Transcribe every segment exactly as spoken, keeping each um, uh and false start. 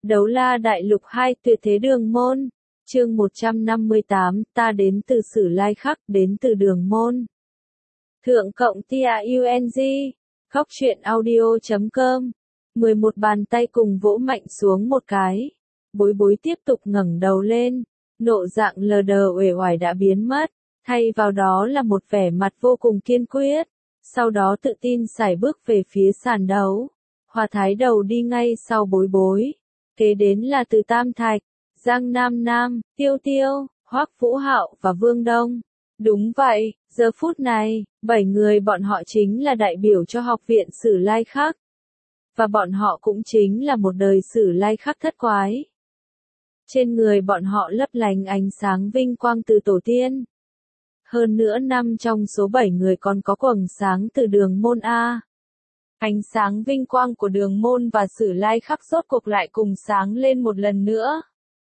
Đấu la đại lục hai tuyệt thế đường môn. Chương một trăm năm mươi tám, ta đến từ Sử Lai Khắc, đến từ đường môn. Thượng cộng tia u en giê, khóc chuyện audio chấm com. mười một bàn tay cùng vỗ mạnh xuống một cái. Bối bối tiếp tục ngẩng đầu lên. Nộ dạng lờ đờ uể oải đã biến mất. Thay vào đó là một vẻ mặt vô cùng kiên quyết. Sau đó tự tin sải bước về phía sàn đấu. Hoa Thái đầu đi ngay sau bối bối. Kế đến là Từ Tam Thạch, Giang Nam Nam, Tiêu Tiêu, Hoắc Vũ Hạo và Vương Đông. Đúng vậy, giờ phút này, bảy người bọn họ chính là đại biểu cho học viện Sử Lai Khắc. Và bọn họ cũng chính là một đời Sử Lai Khắc thất quái. Trên người bọn họ lấp lánh ánh sáng vinh quang từ tổ tiên. Hơn nữa năm trong số bảy người còn có quầng sáng từ đường môn A. Ánh sáng vinh quang của đường môn và Sử Lai Khắc rốt cuộc lại cùng sáng lên một lần nữa.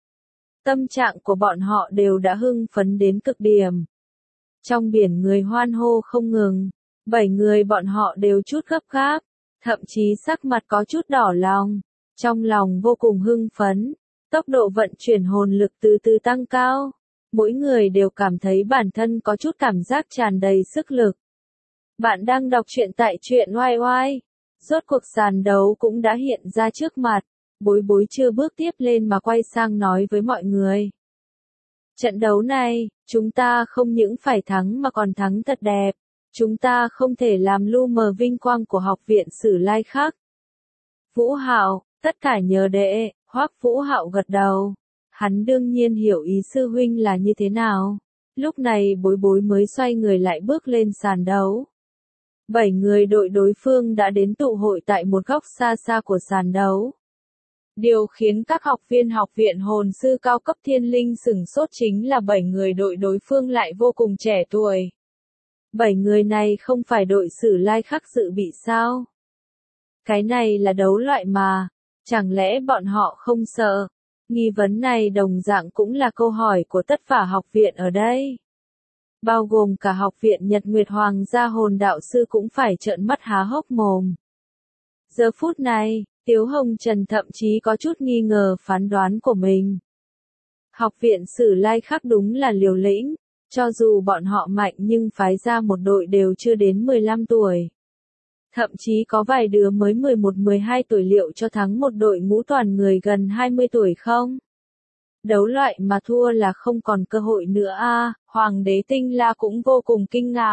Tâm trạng của bọn họ đều đã hưng phấn đến cực điểm. Trong biển người hoan hô không ngừng, bảy người bọn họ đều chút gấp gáp, thậm chí sắc mặt có chút đỏ lòng, trong lòng vô cùng hưng phấn, tốc độ vận chuyển hồn lực từ từ tăng cao, mỗi người đều cảm thấy bản thân có chút cảm giác tràn đầy sức lực. Bạn đang đọc truyện tại truyện oai oai. Rốt cuộc sàn đấu cũng đã hiện ra trước mặt, bối bối chưa bước tiếp lên mà quay sang nói với mọi người. Trận đấu này, chúng ta không những phải thắng mà còn thắng thật đẹp, chúng ta không thể làm lu mờ vinh quang của học viện Sử Lai Khắc. Vũ Hạo, tất cả nhờ đệ, Hoắc Vũ Hạo gật đầu, hắn đương nhiên hiểu ý sư huynh là như thế nào, lúc này bối bối mới xoay người lại bước lên sàn đấu. Bảy người đội đối phương đã đến tụ hội tại một góc xa xa của sàn đấu. Điều khiến các học viên học viện hồn sư cao cấp thiên linh sửng sốt chính là bảy người đội đối phương lại vô cùng trẻ tuổi. Bảy người này không phải đội Sử Lai Khắc dự bị sao? Cái này là đấu loại mà, chẳng lẽ bọn họ không sợ? Nghi vấn này đồng dạng cũng là câu hỏi của tất cả học viện ở đây. Bao gồm cả học viện Nhật Nguyệt Hoàng gia hồn đạo sư cũng phải trợn mắt há hốc mồm. Giờ phút này, Tiếu Hồng Trần thậm chí có chút nghi ngờ phán đoán của mình. Học viện Sử Lai Khắc đúng là liều lĩnh, cho dù bọn họ mạnh nhưng phái ra một đội đều chưa đến mười lăm tuổi. Thậm chí có vài đứa mới mười một mười hai tuổi, liệu cho thắng một đội ngũ toàn người gần hai mươi tuổi không? Đấu loại mà thua là không còn cơ hội nữa a. À, Hoàng đế Tinh La cũng vô cùng kinh ngạc.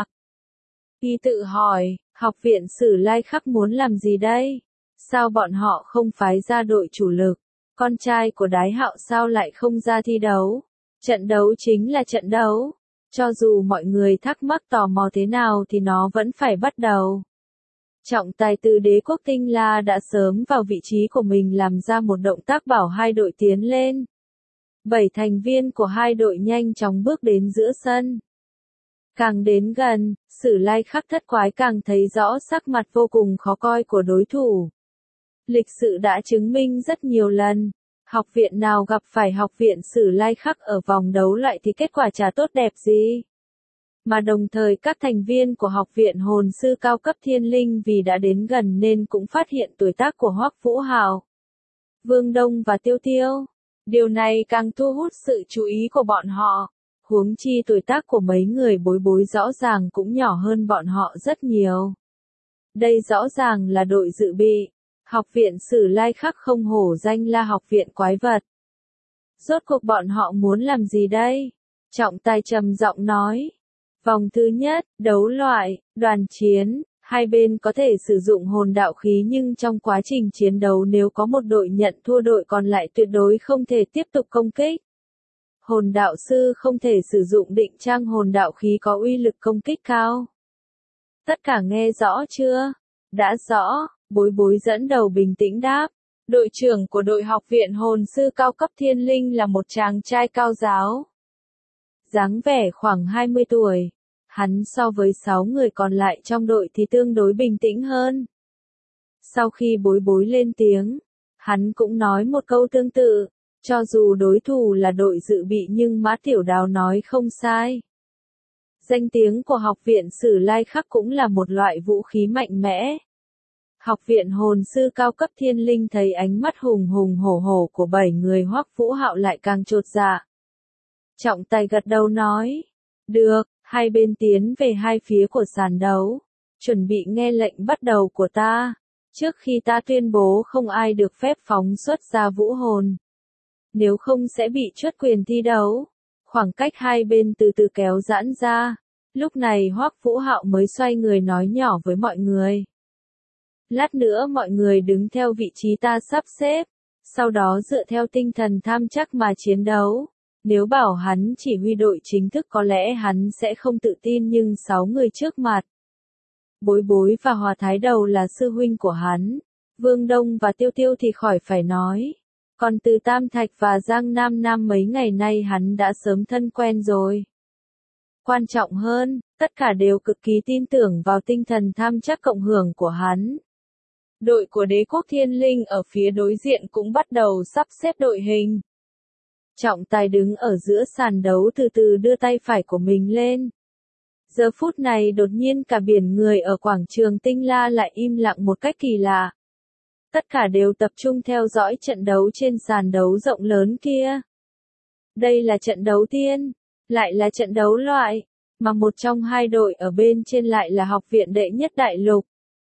Y tự hỏi, học viện Sử Lai Khắc muốn làm gì đây? Sao bọn họ không phái ra đội chủ lực? Con trai của Đái Hạo sao lại không ra thi đấu? Trận đấu chính là trận đấu. Cho dù mọi người thắc mắc tò mò thế nào thì nó vẫn phải bắt đầu. Trọng tài từ đế quốc Tinh La đã sớm vào vị trí của mình làm ra một động tác bảo hai đội tiến lên. Bảy thành viên của hai đội nhanh chóng bước đến giữa sân. Càng đến gần, Sử Lai Khắc thất quái càng thấy rõ sắc mặt vô cùng khó coi của đối thủ. Lịch sử đã chứng minh rất nhiều lần, học viện nào gặp phải học viện Sử Lai Khắc ở vòng đấu loại thì kết quả chả tốt đẹp gì. Mà đồng thời các thành viên của học viện hồn sư cao cấp thiên linh vì đã đến gần nên cũng phát hiện tuổi tác của Hoắc Vũ Hạo, Vương Đông và Tiêu Tiêu. Điều này càng thu hút sự chú ý của bọn họ, huống chi tuổi tác của mấy người bối bối rõ ràng cũng nhỏ hơn bọn họ rất nhiều. Đây rõ ràng là đội dự bị, học viện Sử Lai Khắc không hổ danh là học viện quái vật. Rốt cuộc bọn họ muốn làm gì đây? Trọng tài trầm giọng nói. Vòng thứ nhất, đấu loại, đoàn chiến. Hai bên có thể sử dụng hồn đạo khí nhưng trong quá trình chiến đấu nếu có một đội nhận thua đội còn lại tuyệt đối không thể tiếp tục công kích. Hồn đạo sư không thể sử dụng định trang hồn đạo khí có uy lực công kích cao. Tất cả nghe rõ chưa? Đã rõ, bối bối dẫn đầu bình tĩnh đáp. Đội trưởng của đội học viện hồn sư cao cấp thiên linh là một chàng trai cao giáo. Dáng vẻ khoảng hai mươi tuổi. Hắn so với sáu người còn lại trong đội thì tương đối bình tĩnh hơn. Sau khi bối bối lên tiếng, hắn cũng nói một câu tương tự, cho dù đối thủ là đội dự bị nhưng Mã Tiểu Đào nói không sai. Danh tiếng của học viện Sử Lai Khắc cũng là một loại vũ khí mạnh mẽ. Học viện hồn sư cao cấp thiên linh thấy ánh mắt hùng hùng hổ hổ của bảy người Hoắc Vũ Hạo lại càng chột dạ. Trọng tài gật đầu nói. Được, hai bên tiến về hai phía của sàn đấu. Chuẩn bị nghe lệnh bắt đầu của ta. Trước khi ta tuyên bố không ai được phép phóng xuất ra vũ hồn. Nếu không sẽ bị truất quyền thi đấu. Khoảng cách hai bên từ từ kéo giãn ra. Lúc này Hoắc Vũ Hạo mới xoay người nói nhỏ với mọi người. Lát nữa mọi người đứng theo vị trí ta sắp xếp. Sau đó dựa theo tinh thần tham chắc mà chiến đấu. Nếu bảo hắn chỉ huy đội chính thức có lẽ hắn sẽ không tự tin nhưng sáu người trước mặt. Bối Bối và Hòa Thái Đầu là sư huynh của hắn. Vương Đông và Tiêu Tiêu thì khỏi phải nói. Còn từ Tam Thạch và Giang Nam Nam mấy ngày nay hắn đã sớm thân quen rồi. Quan trọng hơn, tất cả đều cực kỳ tin tưởng vào tinh thần tham chắc cộng hưởng của hắn. Đội của Đế quốc Thiên Linh ở phía đối diện cũng bắt đầu sắp xếp đội hình. Trọng tài đứng ở giữa sàn đấu từ từ đưa tay phải của mình lên. Giờ phút này đột nhiên cả biển người ở quảng trường Tinh La lại im lặng một cách kỳ lạ. Tất cả đều tập trung theo dõi trận đấu trên sàn đấu rộng lớn kia. Đây là trận đấu tiên, lại là trận đấu loại, mà một trong hai đội ở bên trên lại là học viện đệ nhất đại lục.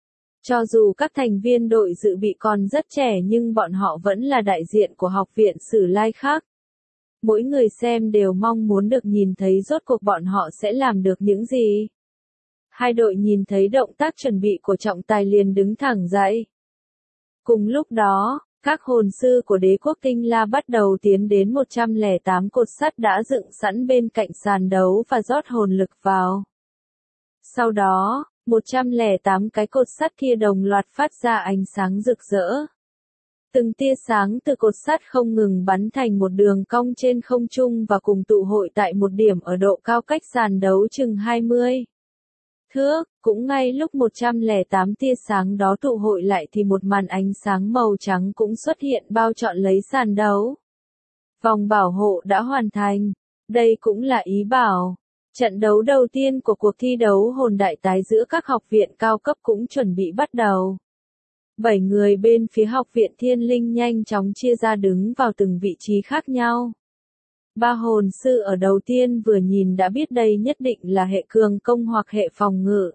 Cho dù các thành viên đội dự bị còn rất trẻ nhưng bọn họ vẫn là đại diện của học viện Sử Lai khác. Mỗi người xem đều mong muốn được nhìn thấy rốt cuộc bọn họ sẽ làm được những gì. Hai đội nhìn thấy động tác chuẩn bị của trọng tài liền đứng thẳng dậy. Cùng lúc đó, các hồn sư của Đế quốc Tinh La bắt đầu tiến đến một trăm lẻ tám cột sắt đã dựng sẵn bên cạnh sàn đấu và rót hồn lực vào. Sau đó, một trăm lẻ tám cái cột sắt kia đồng loạt phát ra ánh sáng rực rỡ. Từng tia sáng từ cột sắt không ngừng bắn thành một đường cong trên không trung và cùng tụ hội tại một điểm ở độ cao cách sàn đấu chừng hai mươi thước. Cũng ngay lúc một trăm lẻ tám tia sáng đó tụ hội lại thì một màn ánh sáng màu trắng cũng xuất hiện bao trọn lấy sàn đấu. Vòng bảo hộ đã hoàn thành. Đây cũng là ý bảo. Trận đấu đầu tiên của cuộc thi đấu hồn đại tái giữa các học viện cao cấp cũng chuẩn bị bắt đầu. Bảy người bên phía học viện Thiên Linh nhanh chóng chia ra đứng vào từng vị trí khác nhau. Ba hồn sư ở đầu tiên vừa nhìn đã biết đây nhất định là hệ cường công hoặc hệ phòng ngự.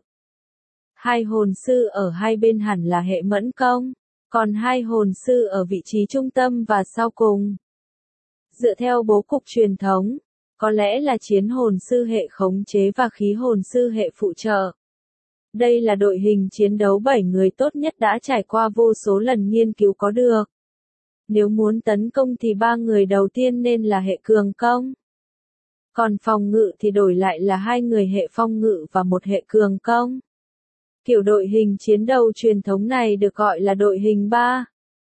Hai hồn sư ở hai bên hẳn là hệ mẫn công, còn hai hồn sư ở vị trí trung tâm và sau cùng. Dựa theo bố cục truyền thống, có lẽ là chiến hồn sư hệ khống chế và khí hồn sư hệ phụ trợ. Đây là đội hình chiến đấu bảy người tốt nhất đã trải qua vô số lần nghiên cứu có được. Nếu muốn tấn công thì ba người đầu tiên nên là hệ cường công. Còn phòng ngự thì đổi lại là hai người hệ phong ngự và một hệ cường công. Kiểu đội hình chiến đấu truyền thống này được gọi là đội hình ba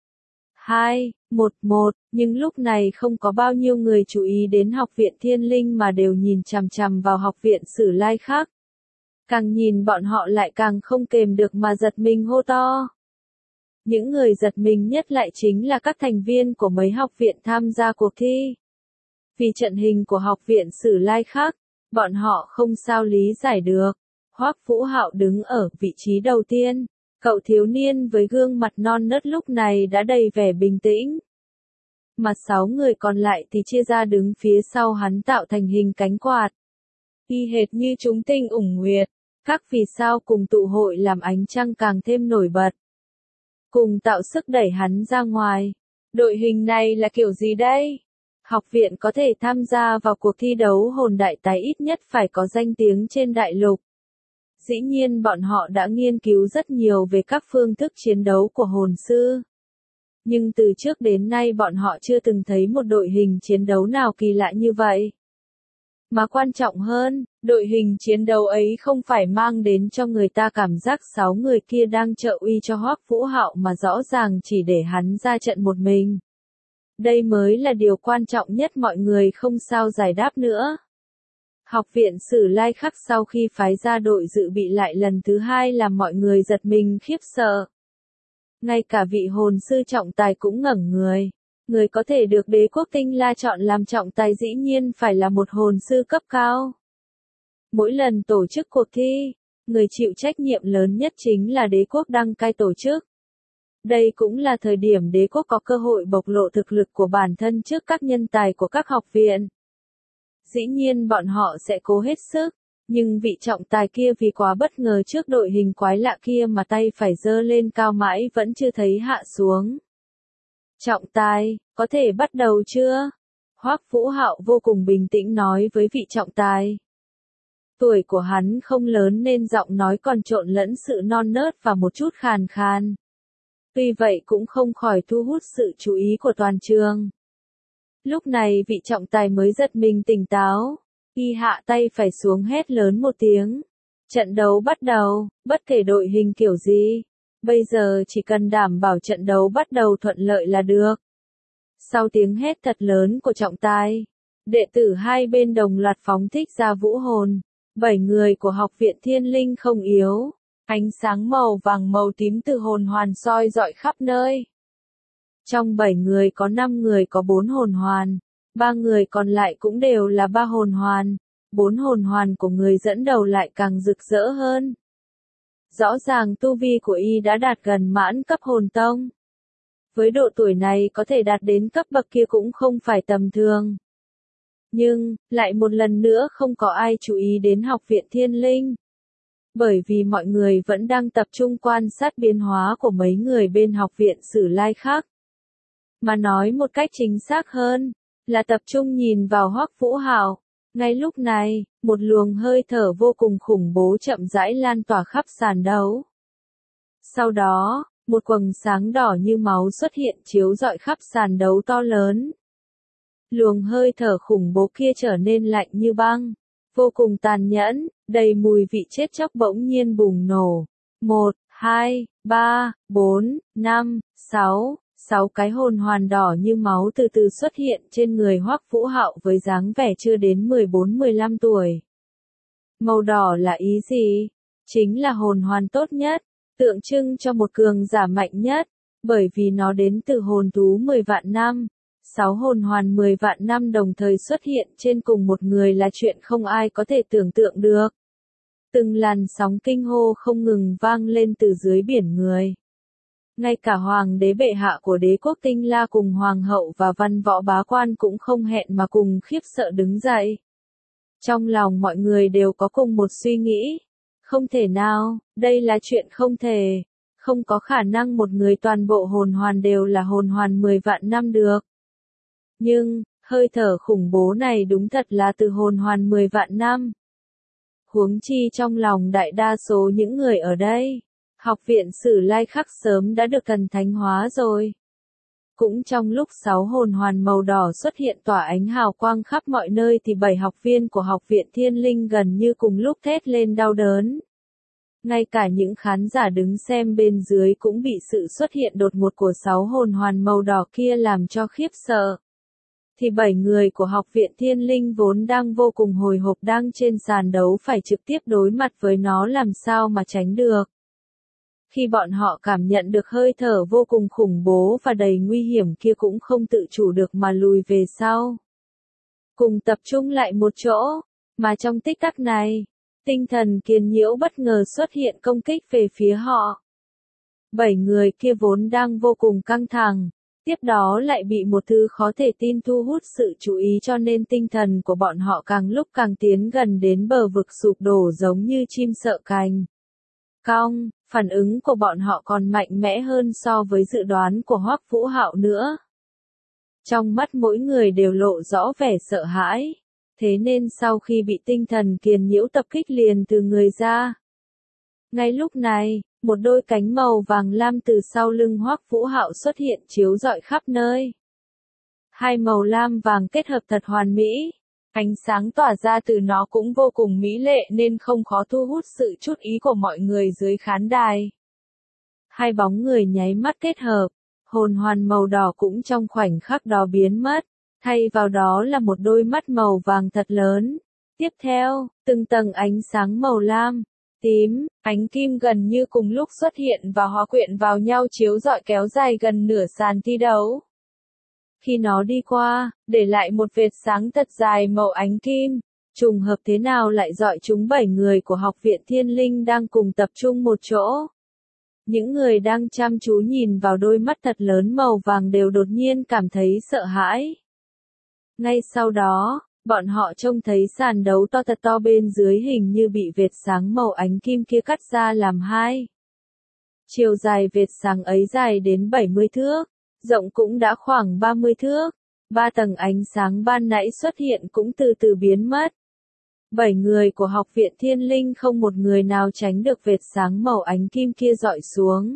hai một một, nhưng lúc này không có bao nhiêu người chú ý đến học viện Thiên Linh mà đều nhìn chằm chằm vào học viện Sử Lai khác. Càng nhìn bọn họ lại càng không kềm được mà giật mình hô to. Những người giật mình nhất lại chính là các thành viên của mấy học viện tham gia cuộc thi. Vì trận hình của học viện Sử Lai khác, bọn họ không sao lý giải được. Hoắc Vũ Hạo đứng ở vị trí đầu tiên, cậu thiếu niên với gương mặt non nớt lúc này đã đầy vẻ bình tĩnh. Mà sáu người còn lại thì chia ra đứng phía sau hắn tạo thành hình cánh quạt. Y hệt như chúng tinh ủng nguyệt, các vì sao cùng tụ hội làm ánh trăng càng thêm nổi bật. Cùng tạo sức đẩy hắn ra ngoài. Đội hình này là kiểu gì đây? Học viện có thể tham gia vào cuộc thi đấu hồn đại tái ít nhất phải có danh tiếng trên đại lục. Dĩ nhiên bọn họ đã nghiên cứu rất nhiều về các phương thức chiến đấu của hồn sư. Nhưng từ trước đến nay bọn họ chưa từng thấy một đội hình chiến đấu nào kỳ lạ như vậy. Mà quan trọng hơn, đội hình chiến đấu ấy không phải mang đến cho người ta cảm giác sáu người kia đang trợ uy cho Hoắc Vũ Hạo mà rõ ràng chỉ để hắn ra trận một mình. Đây mới là điều quan trọng nhất mọi người không sao giải đáp nữa. Học viện Sử Lai khắc sau khi phái ra đội dự bị lại lần thứ hai làm mọi người giật mình khiếp sợ. Ngay cả vị hồn sư trọng tài cũng ngẩn người. Người có thể được Đế quốc Tinh La chọn làm trọng tài dĩ nhiên phải là một hồn sư cấp cao. Mỗi lần tổ chức cuộc thi, người chịu trách nhiệm lớn nhất chính là đế quốc đăng cai tổ chức. Đây cũng là thời điểm đế quốc có cơ hội bộc lộ thực lực của bản thân trước các nhân tài của các học viện. Dĩ nhiên bọn họ sẽ cố hết sức, nhưng vị trọng tài kia vì quá bất ngờ trước đội hình quái lạ kia mà tay phải giơ lên cao mãi vẫn chưa thấy hạ xuống. Trọng tài, có thể bắt đầu chưa? Hoắc Vũ Hạo vô cùng bình tĩnh nói với vị trọng tài. Tuổi của hắn không lớn nên giọng nói còn trộn lẫn sự non nớt và một chút khàn khàn. Tuy vậy cũng không khỏi thu hút sự chú ý của toàn trường. Lúc này vị trọng tài mới giật mình tỉnh táo, y hạ tay phải xuống hét lớn một tiếng. Trận đấu bắt đầu, bất kể đội hình kiểu gì. Bây giờ chỉ cần đảm bảo trận đấu bắt đầu thuận lợi là được. Sau tiếng hét thật lớn của trọng tài, đệ tử hai bên đồng loạt phóng thích ra vũ hồn. Bảy người của học viện Thiên Linh không yếu. Ánh sáng màu vàng màu tím từ hồn hoàn soi rọi khắp nơi. Trong bảy người có năm người có bốn hồn hoàn, ba người còn lại cũng đều là ba hồn hoàn, bốn hồn hoàn của người dẫn đầu lại càng rực rỡ hơn. Rõ ràng tu vi của y đã đạt gần mãn cấp hồn tông. Với độ tuổi này có thể đạt đến cấp bậc kia cũng không phải tầm thường. Nhưng, lại một lần nữa không có ai chú ý đến học viện Thiên Linh. Bởi vì mọi người vẫn đang tập trung quan sát biến hóa của mấy người bên học viện Sử Lai khác. Mà nói một cách chính xác hơn, là tập trung nhìn vào Hoắc Vũ Hạo. Ngay lúc này, một luồng hơi thở vô cùng khủng bố chậm rãi lan tỏa khắp sàn đấu. Sau đó, một quầng sáng đỏ như máu xuất hiện chiếu rọi khắp sàn đấu to lớn. Luồng hơi thở khủng bố kia trở nên lạnh như băng, vô cùng tàn nhẫn, đầy mùi vị chết chóc bỗng nhiên bùng nổ. Một, hai, ba, bốn, năm, sáu, sáu cái hồn hoàn đỏ như máu từ từ xuất hiện trên người Hoắc Vũ Hạo với dáng vẻ chưa đến mười bốn mười lăm tuổi. Màu đỏ là ý gì? Chính là hồn hoàn tốt nhất, tượng trưng cho một cường giả mạnh nhất, bởi vì nó đến từ hồn thú mười vạn năm. Sáu hồn hoàn mười vạn năm đồng thời xuất hiện trên cùng một người là chuyện không ai có thể tưởng tượng được. Từng làn sóng kinh hô không ngừng vang lên từ dưới biển người. Ngay cả hoàng đế bệ hạ của đế quốc Tinh La cùng hoàng hậu và văn võ bá quan cũng không hẹn mà cùng khiếp sợ đứng dậy. Trong lòng mọi người đều có cùng một suy nghĩ. Không thể nào, đây là chuyện không thể. Không có khả năng một người toàn bộ hồn hoàn đều là hồn hoàn mười vạn năm được. Nhưng, hơi thở khủng bố này đúng thật là từ hồn hoàn mười vạn năm. Huống chi trong lòng đại đa số những người ở đây, học viện Sử Lai Khắc sớm đã được thần thánh hóa rồi. Cũng trong lúc sáu hồn hoàn màu đỏ xuất hiện tỏa ánh hào quang khắp mọi nơi thì bảy học viên của học viện Thiên Linh gần như cùng lúc thét lên đau đớn. Ngay cả những khán giả đứng xem bên dưới cũng bị sự xuất hiện đột ngột của sáu hồn hoàn màu đỏ kia làm cho khiếp sợ. Thì bảy người của học viện Thiên Linh vốn đang vô cùng hồi hộp đang trên sàn đấu phải trực tiếp đối mặt với nó làm sao mà tránh được. Khi bọn họ cảm nhận được hơi thở vô cùng khủng bố và đầy nguy hiểm kia cũng không tự chủ được mà lùi về sau. Cùng tập trung lại một chỗ, mà trong tích tắc này, tinh thần kiền nhiễu bất ngờ xuất hiện công kích về phía họ. Bảy người kia vốn đang vô cùng căng thẳng. Tiếp đó lại bị một thứ khó thể tin thu hút sự chú ý cho nên tinh thần của bọn họ càng lúc càng tiến gần đến bờ vực sụp đổ giống như chim sợ cành. Cong, phản ứng của bọn họ còn mạnh mẽ hơn so với dự đoán của Hoắc Vũ Hạo nữa. Trong mắt mỗi người đều lộ rõ vẻ sợ hãi. Thế nên sau khi bị tinh thần kiền nhiễu tập kích liền từ người ra. Ngay lúc này, một đôi cánh màu vàng lam từ sau lưng Hoắc Vũ Hạo xuất hiện chiếu rọi khắp nơi. Hai màu lam vàng kết hợp thật hoàn mỹ. Ánh sáng tỏa ra từ nó cũng vô cùng mỹ lệ nên không khó thu hút sự chú ý của mọi người dưới khán đài. Hai bóng người nháy mắt kết hợp, hồn hoàn màu đỏ cũng trong khoảnh khắc đó biến mất, thay vào đó là một đôi mắt màu vàng thật lớn. Tiếp theo, từng tầng ánh sáng màu lam, tím, ánh kim gần như cùng lúc xuất hiện và hòa quyện vào nhau chiếu rọi kéo dài gần nửa sàn thi đấu. Khi nó đi qua, để lại một vệt sáng thật dài màu ánh kim, trùng hợp thế nào lại dọi chúng bảy người của học viện Thiên Linh đang cùng tập trung một chỗ. Những người đang chăm chú nhìn vào đôi mắt thật lớn màu vàng đều đột nhiên cảm thấy sợ hãi. Ngay sau đó, bọn họ trông thấy sàn đấu to thật to bên dưới hình như bị vệt sáng màu ánh kim kia cắt ra làm hai. Chiều dài vệt sáng ấy dài đến bảy mươi thước, rộng cũng đã khoảng ba mươi thước. Ba tầng ánh sáng ban nãy xuất hiện cũng từ từ biến mất. Bảy người của học viện Thiên Linh không một người nào tránh được vệt sáng màu ánh kim kia rọi xuống.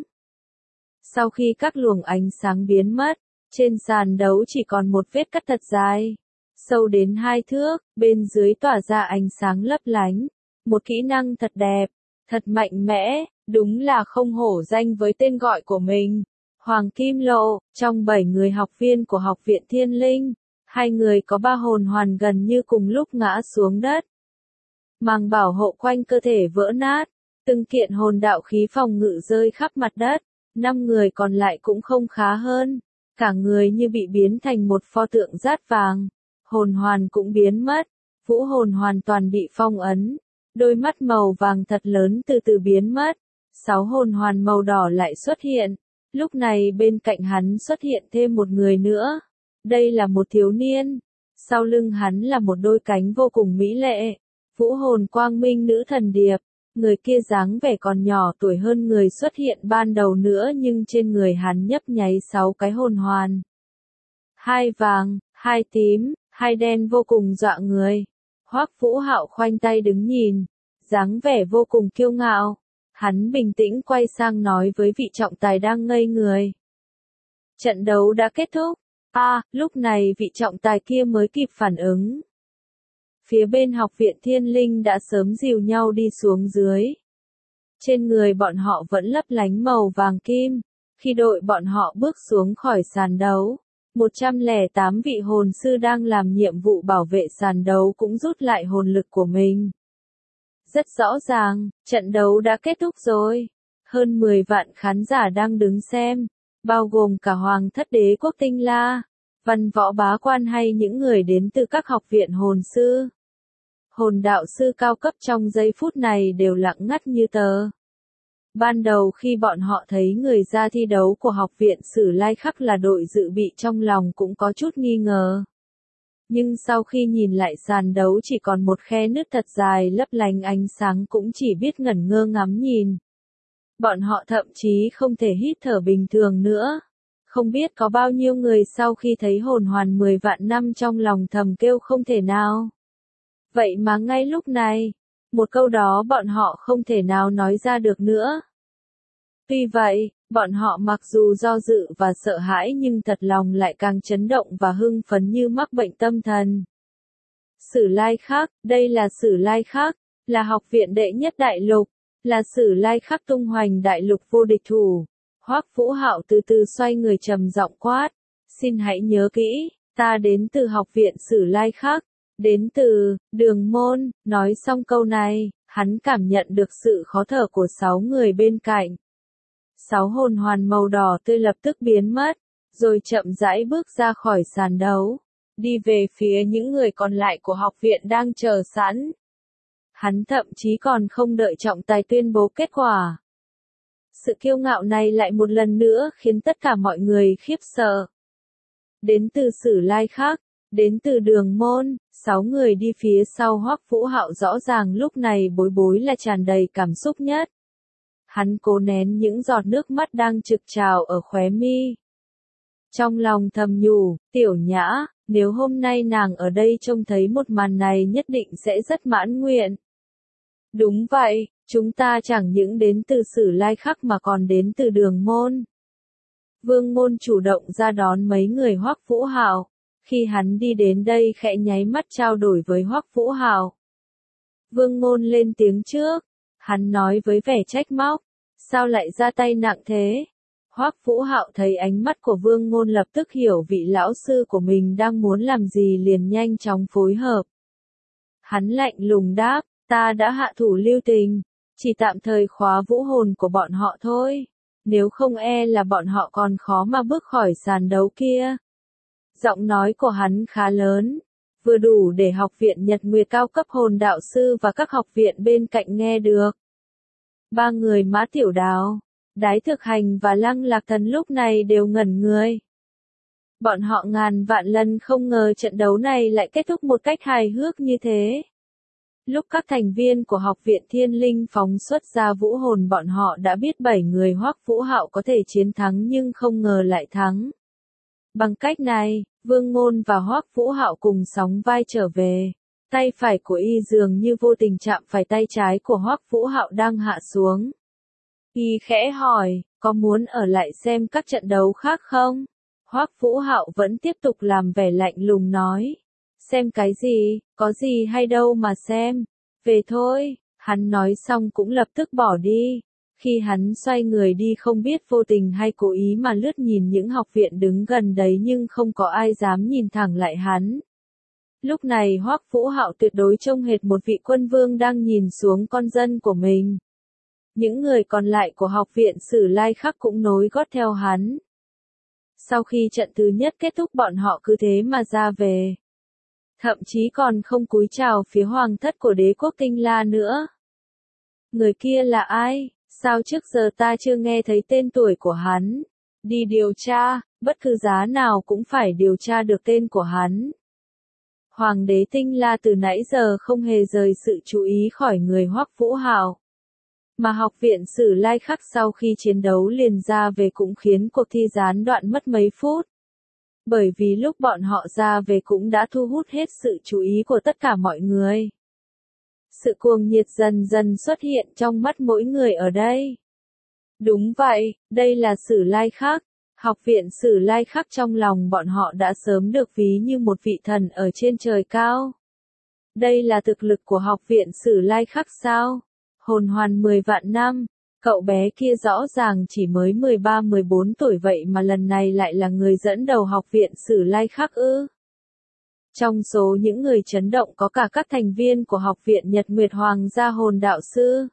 Sau khi các luồng ánh sáng biến mất, trên sàn đấu chỉ còn một vết cắt thật dài, sâu đến hai thước, bên dưới tỏa ra ánh sáng lấp lánh. Một kỹ năng thật đẹp, thật mạnh mẽ, đúng là không hổ danh với tên gọi của mình. Hoàng Kim Lộ, trong bảy người học viên của học viện Thiên Linh, hai người có ba hồn hoàn gần như cùng lúc ngã xuống đất. Màng bảo hộ quanh cơ thể vỡ nát, từng kiện hồn đạo khí phòng ngự rơi khắp mặt đất, năm người còn lại cũng không khá hơn, cả người như bị biến thành một pho tượng rát vàng, hồn hoàn cũng biến mất, vũ hồn hoàn toàn bị phong ấn, đôi mắt màu vàng thật lớn từ từ biến mất, sáu hồn hoàn màu đỏ lại xuất hiện, lúc này bên cạnh hắn xuất hiện thêm một người nữa, đây là một thiếu niên, sau lưng hắn là một đôi cánh vô cùng mỹ lệ. Vũ hồn quang minh nữ thần điệp, người kia dáng vẻ còn nhỏ tuổi hơn người xuất hiện ban đầu nữa nhưng trên người hắn nhấp nháy sáu cái hồn hoàn. Hai vàng, hai tím, hai đen vô cùng dọa người. Hoắc Vũ Hạo khoanh tay đứng nhìn, dáng vẻ vô cùng kiêu ngạo. Hắn bình tĩnh quay sang nói với vị trọng tài đang ngây người. Trận đấu đã kết thúc. À, lúc này vị trọng tài kia mới kịp phản ứng. Phía bên học viện Thiên Linh đã sớm dìu nhau đi xuống dưới. Trên người bọn họ vẫn lấp lánh màu vàng kim. Khi đội bọn họ bước xuống khỏi sàn đấu, một trăm lẻ tám vị hồn sư đang làm nhiệm vụ bảo vệ sàn đấu cũng rút lại hồn lực của mình. Rất rõ ràng, trận đấu đã kết thúc rồi. Hơn mười vạn khán giả đang đứng xem, bao gồm cả Hoàng thất đế quốc Tinh La, văn võ bá quan hay những người đến từ các học viện hồn sư. Hồn đạo sư cao cấp trong giây phút này đều lặng ngắt như tờ. Ban đầu khi bọn họ thấy người ra thi đấu của học viện Sử Lai Khắc là đội dự bị trong lòng cũng có chút nghi ngờ. Nhưng sau khi nhìn lại sàn đấu chỉ còn một khe nứt thật dài lấp lánh ánh sáng cũng chỉ biết ngẩn ngơ ngắm nhìn. Bọn họ thậm chí không thể hít thở bình thường nữa. Không biết có bao nhiêu người sau khi thấy hồn hoàn mười vạn năm trong lòng thầm kêu không thể nào. Vậy mà ngay lúc này, một câu đó bọn họ không thể nào nói ra được nữa. Tuy vậy, bọn họ mặc dù do dự và sợ hãi nhưng thật lòng lại càng chấn động và hưng phấn như mắc bệnh tâm thần. Sử Lai Khắc, đây là Sử Lai Khắc, là học viện đệ nhất đại lục, là Sử Lai Khắc tung hoành đại lục vô địch thủ. Hoắc Vũ Hạo từ từ xoay người trầm giọng quát, xin hãy nhớ kỹ, ta đến từ học viện Sử Lai Khắc, đến từ Đường Môn. Nói xong câu này, hắn cảm nhận được sự khó thở của sáu người bên cạnh. Sáu hồn hoàn màu đỏ tươi lập tức biến mất, rồi chậm rãi bước ra khỏi sàn đấu, đi về phía những người còn lại của học viện đang chờ sẵn. Hắn thậm chí còn không đợi trọng tài tuyên bố kết quả. Sự kiêu ngạo này lại một lần nữa khiến tất cả mọi người khiếp sợ. Đến từ Sử Lai Khắc, đến từ Đường Môn, sáu người đi phía sau Hoắc Vũ Hạo rõ ràng lúc này bối bối là tràn đầy cảm xúc nhất. Hắn cố nén những giọt nước mắt đang trực trào ở khóe mi. Trong lòng thầm nhủ, Tiểu Nhã, nếu hôm nay nàng ở đây trông thấy một màn này nhất định sẽ rất mãn nguyện. Đúng vậy, chúng ta chẳng những đến từ Sử Lai Khắc mà còn đến từ Đường Môn. Vương Môn chủ động ra đón mấy người Hoắc Vũ Hạo. Khi hắn đi đến đây khẽ nháy mắt trao đổi với Hoắc Vũ Hạo. Vương Môn lên tiếng trước. Hắn nói với vẻ trách móc. Sao lại ra tay nặng thế? Hoắc Vũ Hạo thấy ánh mắt của Vương Môn lập tức hiểu vị lão sư của mình đang muốn làm gì liền nhanh chóng phối hợp. Hắn lạnh lùng đáp, ta đã hạ thủ lưu tình, chỉ tạm thời khóa vũ hồn của bọn họ thôi, nếu không e là bọn họ còn khó mà bước khỏi sàn đấu kia. Giọng nói của hắn khá lớn, vừa đủ để học viện Nhật Nguyệt cao cấp hồn đạo sư và các học viện bên cạnh nghe được. Ba người Mã Tiểu Đào, Đái Thực Hành và Lăng Lạc Thần lúc này đều ngẩn người. Bọn họ ngàn vạn lần không ngờ trận đấu này lại kết thúc một cách hài hước như thế. Lúc các thành viên của Học viện Thiên Linh phóng xuất ra vũ hồn, bọn họ đã biết bảy người Hoắc Vũ Hạo có thể chiến thắng nhưng không ngờ lại thắng. Bằng cách này, Vương Ngôn và Hoắc Vũ Hạo cùng sóng vai trở về. Tay phải của y dường như vô tình chạm phải tay trái của Hoắc Vũ Hạo đang hạ xuống. Y khẽ hỏi, có muốn ở lại xem các trận đấu khác không? Hoắc Vũ Hạo vẫn tiếp tục làm vẻ lạnh lùng nói. Xem cái gì, có gì hay đâu mà xem. Về thôi, hắn nói xong cũng lập tức bỏ đi. Khi hắn xoay người đi không biết vô tình hay cố ý mà lướt nhìn những học viện đứng gần đấy nhưng không có ai dám nhìn thẳng lại hắn. Lúc này Hoắc Vũ Hạo tuyệt đối trông hệt một vị quân vương đang nhìn xuống con dân của mình. Những người còn lại của học viện Sử Lai Khắc cũng nối gót theo hắn. Sau khi trận thứ nhất kết thúc bọn họ cứ thế mà ra về. Thậm chí còn không cúi chào phía hoàng thất của đế quốc Tinh La nữa. Người kia là ai? Sao trước giờ ta chưa nghe thấy tên tuổi của hắn? Đi điều tra, bất cứ giá nào cũng phải điều tra được tên của hắn. Hoàng đế Tinh La từ nãy giờ không hề rời sự chú ý khỏi người Hoắc Vũ Hạo. Mà học viện Sử Lai Khắc sau khi chiến đấu liền ra về cũng khiến cuộc thi gián đoạn mất mấy phút. Bởi vì lúc bọn họ ra về cũng đã thu hút hết sự chú ý của tất cả mọi người. Sự cuồng nhiệt dần dần xuất hiện trong mắt mỗi người ở đây. Đúng vậy, đây là Sử Lai Khắc. Học viện Sử Lai Khắc trong lòng bọn họ đã sớm được ví như một vị thần ở trên trời cao. Đây là thực lực của học viện Sử Lai Khắc sao? Hồn hoàn mười vạn năm, cậu bé kia rõ ràng chỉ mới mười ba mười bốn tuổi vậy mà lần này lại là người dẫn đầu học viện Sử Lai Khắc ư? Trong số những người chấn động có cả các thành viên của học viện Nhật Nguyệt Hoàng gia hồn đạo sư.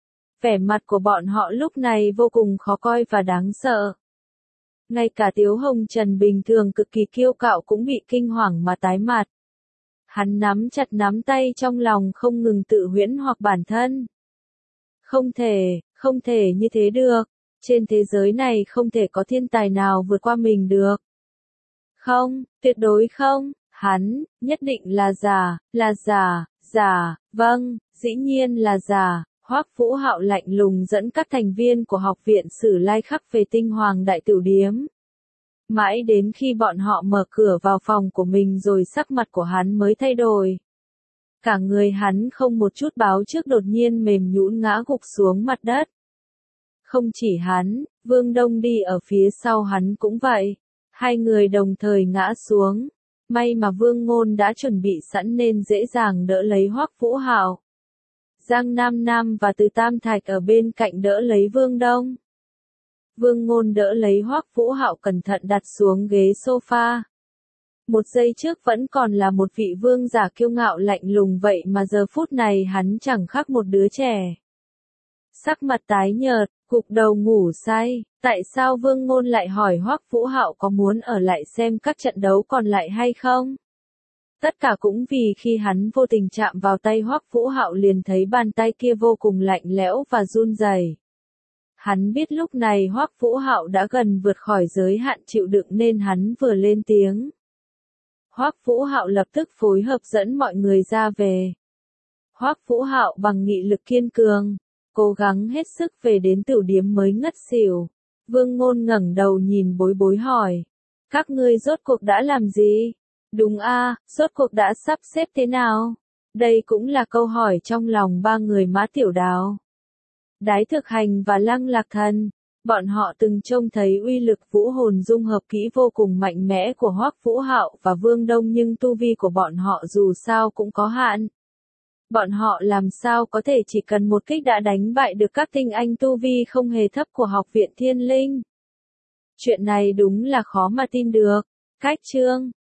Vẻ mặt của bọn họ lúc này vô cùng khó coi và đáng sợ. Ngay cả Tiếu Hồng Trần bình thường cực kỳ kiêu cạo cũng bị kinh hoàng mà tái mặt. Hắn nắm chặt nắm tay trong lòng không ngừng tự huyễn hoặc bản thân. Không thể, không thể như thế được. Trên thế giới này không thể có thiên tài nào vượt qua mình được. Không, tuyệt đối không. Hắn, nhất định là giả, là giả, giả, vâng, dĩ nhiên là giả. Hoắc Vũ Hạo lạnh lùng dẫn các thành viên của học viện Sử Lai Khắc về Tinh Hoàng Đại Tửu Điếm. Mãi đến khi bọn họ mở cửa vào phòng của mình rồi sắc mặt của hắn mới thay đổi. Cả người hắn không một chút báo trước đột nhiên mềm nhũn ngã gục xuống mặt đất. Không chỉ hắn, Vương Đông đi ở phía sau hắn cũng vậy. Hai người đồng thời ngã xuống. May mà Vương Ngôn đã chuẩn bị sẵn nên dễ dàng đỡ lấy Hoắc Vũ Hạo. Giang Nam Nam và Từ Tam Thạch ở bên cạnh đỡ lấy Vương Đông. Vương Ngôn đỡ lấy Hoắc Vũ Hạo cẩn thận đặt xuống ghế sofa. Một giây trước vẫn còn là một vị vương giả kiêu ngạo lạnh lùng vậy mà giờ phút này hắn chẳng khác một đứa trẻ. Sắc mặt tái nhợt, gục đầu ngủ say, tại sao Vương Ngôn lại hỏi Hoắc Vũ Hạo có muốn ở lại xem các trận đấu còn lại hay không? Tất cả cũng vì khi hắn vô tình chạm vào tay Hoắc Vũ Hạo liền thấy bàn tay kia vô cùng lạnh lẽo và run rẩy. Hắn biết lúc này Hoắc Vũ Hạo đã gần vượt khỏi giới hạn chịu đựng nên hắn vừa lên tiếng. Hoắc Vũ Hạo lập tức phối hợp dẫn mọi người ra về. Hoắc Vũ Hạo bằng nghị lực kiên cường, cố gắng hết sức về đến tửu điếm mới ngất xỉu. Vương Ngôn ngẩng đầu nhìn Bối Bối hỏi. Các ngươi rốt cuộc đã làm gì? Đúng a, à, rốt cuộc đã sắp xếp thế nào? Đây cũng là câu hỏi trong lòng ba người Mã Tiểu Đào. Đái Thực Hành và Lăng Lạc Thần. Bọn họ từng trông thấy uy lực vũ hồn dung hợp kỹ vô cùng mạnh mẽ của Hoắc Vũ Hạo và Vương Đông nhưng tu vi của bọn họ dù sao cũng có hạn. Bọn họ làm sao có thể chỉ cần một kích đã đánh bại được các tinh anh tu vi không hề thấp của học viện Thiên Linh. Chuyện này đúng là khó mà tin được. Cách chương